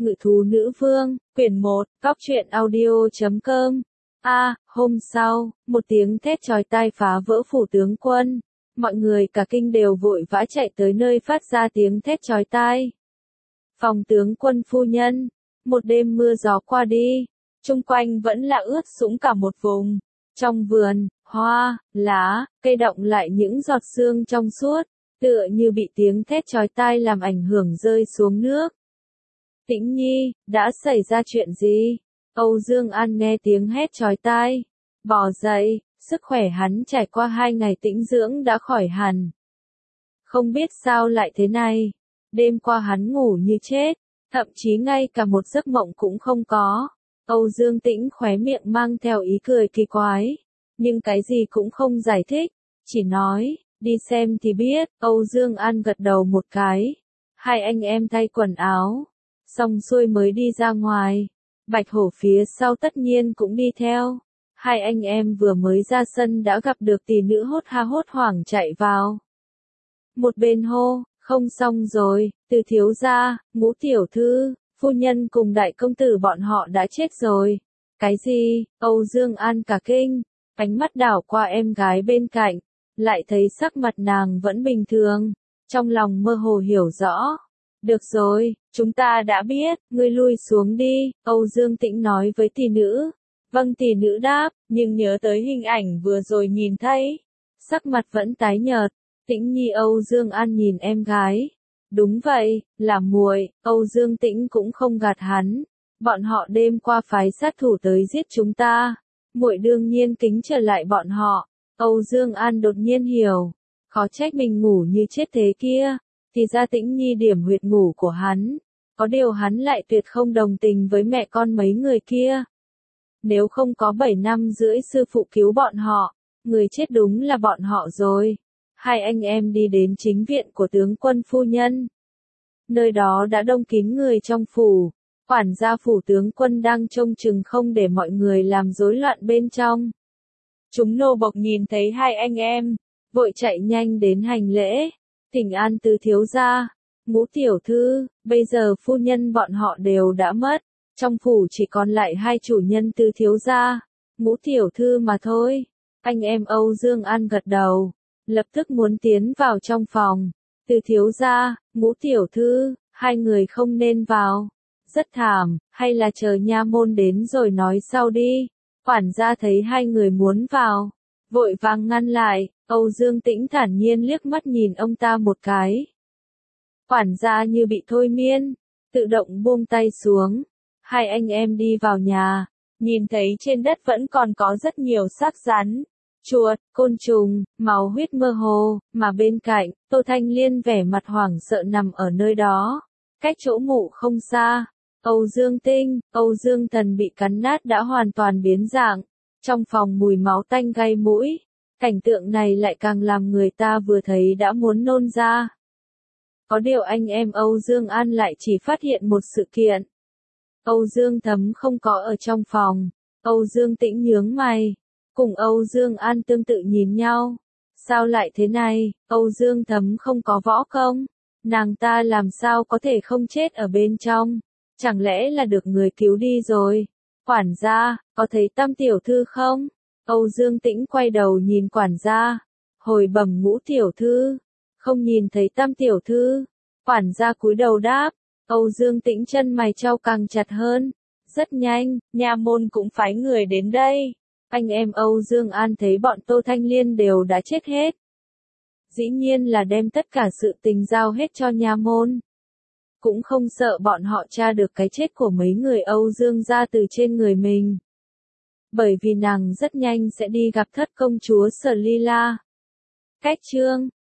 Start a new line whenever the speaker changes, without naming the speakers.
Ngự thú nữ vương, quyển 1, cóc truyện audio.com. Hôm sau, một tiếng thét chói tai phá vỡ phủ tướng quân. Mọi người cả kinh đều vội vã chạy tới nơi phát ra tiếng thét chói tai. Phòng tướng quân phu nhân, một đêm mưa gió qua đi, chung quanh vẫn là ướt sũng cả một vùng. Trong vườn, hoa, lá, cây động lại những giọt sương trong suốt, tựa như bị tiếng thét chói tai làm ảnh hưởng rơi xuống nước. Tĩnh Nhi, đã xảy ra chuyện gì? Âu Dương An nghe tiếng hét chói tai, bò dậy, sức khỏe hắn trải qua 2 ngày tĩnh dưỡng đã khỏi hẳn. Không biết sao lại thế này, đêm qua hắn ngủ như chết, thậm chí ngay cả một giấc mộng cũng không có. Âu Dương Tĩnh khóe miệng mang theo ý cười kỳ quái, nhưng cái gì cũng không giải thích, chỉ nói, đi xem thì biết. Âu Dương An gật đầu một cái, hai anh em thay quần áo, xong xuôi mới đi ra ngoài. Bạch Hổ phía sau tất nhiên cũng đi theo. Hai anh em vừa mới ra sân đã gặp được tỷ nữ hốt ha hốt hoảng chạy vào. Một bên hô, không xong rồi, Từ thiếu gia, Ngũ tiểu thư, phu nhân cùng đại công tử bọn họ đã chết rồi. Cái gì? Âu Dương An cả kinh, ánh mắt đảo qua em gái bên cạnh, lại thấy sắc mặt nàng vẫn bình thường, trong lòng mơ hồ hiểu rõ. Được rồi, chúng ta đã biết, ngươi lui xuống đi, Âu Dương Tĩnh nói với tỷ nữ. Vâng, tỷ nữ đáp, nhưng nhớ tới hình ảnh vừa rồi nhìn thấy. Sắc mặt vẫn tái nhợt. Tĩnh Nhi. Âu Dương An nhìn em gái. Đúng vậy, là muội. Âu Dương Tĩnh cũng không gạt hắn. Bọn họ đêm qua phái sát thủ tới giết chúng ta. Muội đương nhiên kính trở lại bọn họ. Âu Dương An đột nhiên hiểu. Khó trách mình ngủ như chết thế kia. Thì ra Tĩnh Nhi điểm huyệt ngủ của hắn. Có điều hắn lại tuyệt không đồng tình với mẹ con mấy người kia. Nếu không có 7 năm rưỡi sư phụ cứu bọn họ, người chết đúng là bọn họ rồi. Hai anh em đi đến chính viện của tướng quân phu nhân. Nơi đó đã đông kín người trong phủ. Quản gia phủ tướng quân đang trông chừng không để mọi người làm rối loạn bên trong. Chúng nô bộc nhìn thấy hai anh em, vội chạy nhanh đến hành lễ. Thỉnh an Từ thiếu gia, Ngũ tiểu thư, bây giờ phu nhân bọn họ đều đã mất. Trong phủ chỉ còn lại hai chủ nhân Từ thiếu gia, Ngũ tiểu thư mà thôi. Anh em Âu Dương An gật đầu, lập tức muốn tiến vào trong phòng. Từ thiếu gia, Ngũ tiểu thư, hai người không nên vào. Rất thảm, hay là chờ nha môn đến rồi nói sau đi. Quản gia thấy hai người muốn vào, vội vàng ngăn lại. Âu Dương Tĩnh thản nhiên liếc mắt nhìn ông ta một cái. Quản gia như bị thôi miên, tự động buông tay xuống. Hai anh em đi vào nhà, nhìn thấy trên đất vẫn còn có rất nhiều xác rắn, chuột, côn trùng, máu huyết mơ hồ, mà bên cạnh, Tô Thanh Liên vẻ mặt hoảng sợ nằm ở nơi đó, cách chỗ ngủ không xa. Âu Dương Tinh, Âu Dương Thần bị cắn nát đã hoàn toàn biến dạng, trong phòng mùi máu tanh gây mũi, cảnh tượng này lại càng làm người ta vừa thấy đã muốn nôn ra. Có điều anh em Âu Dương An lại chỉ phát hiện một sự kiện. Âu Dương Thấm không có ở trong phòng. Âu Dương Tĩnh nhướng mày, cùng Âu Dương An tương tự nhìn nhau. Sao lại thế này? Âu Dương Thấm không có võ công, nàng ta làm sao có thể không chết ở bên trong? Chẳng lẽ là được người cứu đi rồi? Quản gia, có thấy Tam tiểu thư không? Âu Dương Tĩnh quay đầu nhìn quản gia, hồi bẩm Ngũ tiểu thư, không nhìn thấy Tam tiểu thư. Quản gia cúi đầu đáp. Âu Dương Tĩnh chân mày chau càng chặt hơn. Rất nhanh, nha môn cũng phái người đến đây. Anh em Âu Dương An thấy bọn Tô Thanh Liên đều đã chết hết. Dĩ nhiên là đem tất cả sự tình giao hết cho nha môn. Cũng không sợ bọn họ tra được cái chết của mấy người Âu Dương gia từ trên người mình. Bởi vì nàng rất nhanh sẽ đi gặp thất công chúa Sở Ly La. Cách chương